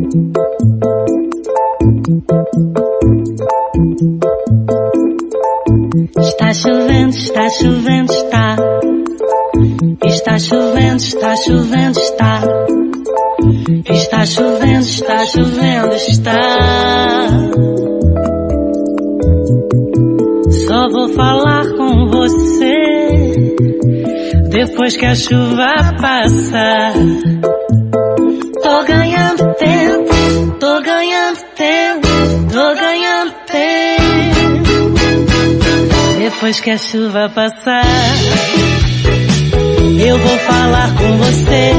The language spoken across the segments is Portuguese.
Está chovendo, está chovendo, está. Está chovendo, está chovendo, está. Está chovendo, está chovendo, está. Só vou falar com você depois que a chuva passar. Tô ganhando tempo, tô ganhando tempo, tô ganhando tempo. Depois que a chuva passar, eu vou falar com você.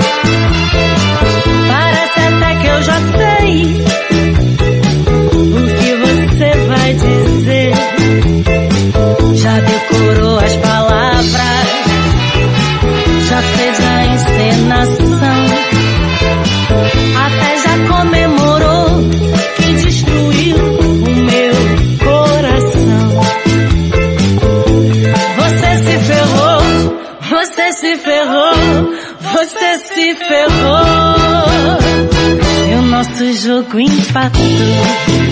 Parece até que eu já sei o que você vai dizer. Já decorou as palavras, já fez a encenação, até já comemorou que destruiu o meu coração. Você se ferrou, você se ferrou, você se ferrou. E o nosso jogo empatou.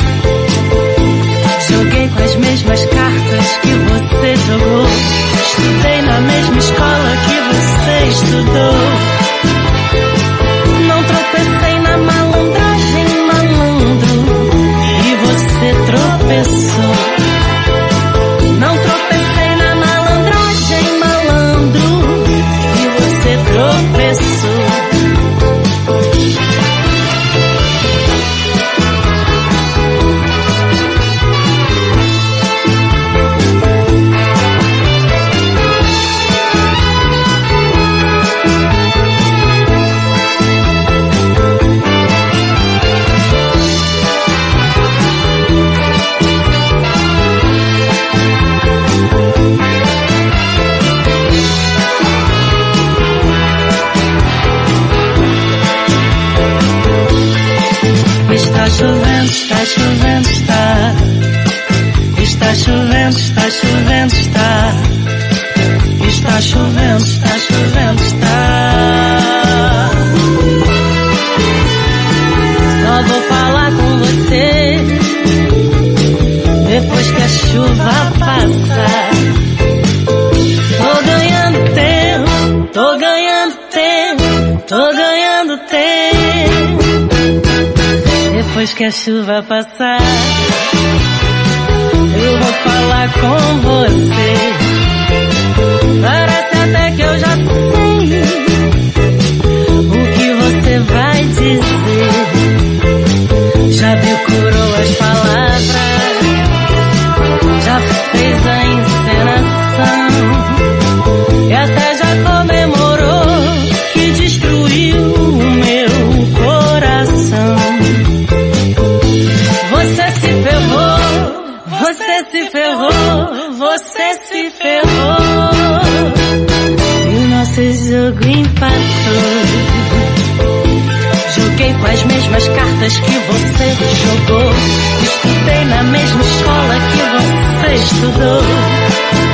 Joguei com as mesmas cartas que você jogou. Estudei na mesma escola que você estudou. Não tropecei na malandragem, malandro, e você tropeçou. Não tropecei na malandragem, malandro, e você tropeçou. Está chovendo, está chovendo, está. Está chovendo, está chovendo, está. Está chovendo, está chovendo, está. Só vou falar com você depois que a chuva passar. Tô ganhando tempo, tô ganhando tempo, tô ganhando tempo. Depois que a chuva passar, eu vou falar com você. Parece até que eu já sei o que você vai dizer. Já decorou as palavras, já fez a encenação, e até já comemorou que destruiu o meu coração. Você se ferrou, você se ferrou, você se ferrou. E o nosso jogo empatou. Joguei com as mesmas cartas que você jogou. Estudei na mesma escola que você estudou.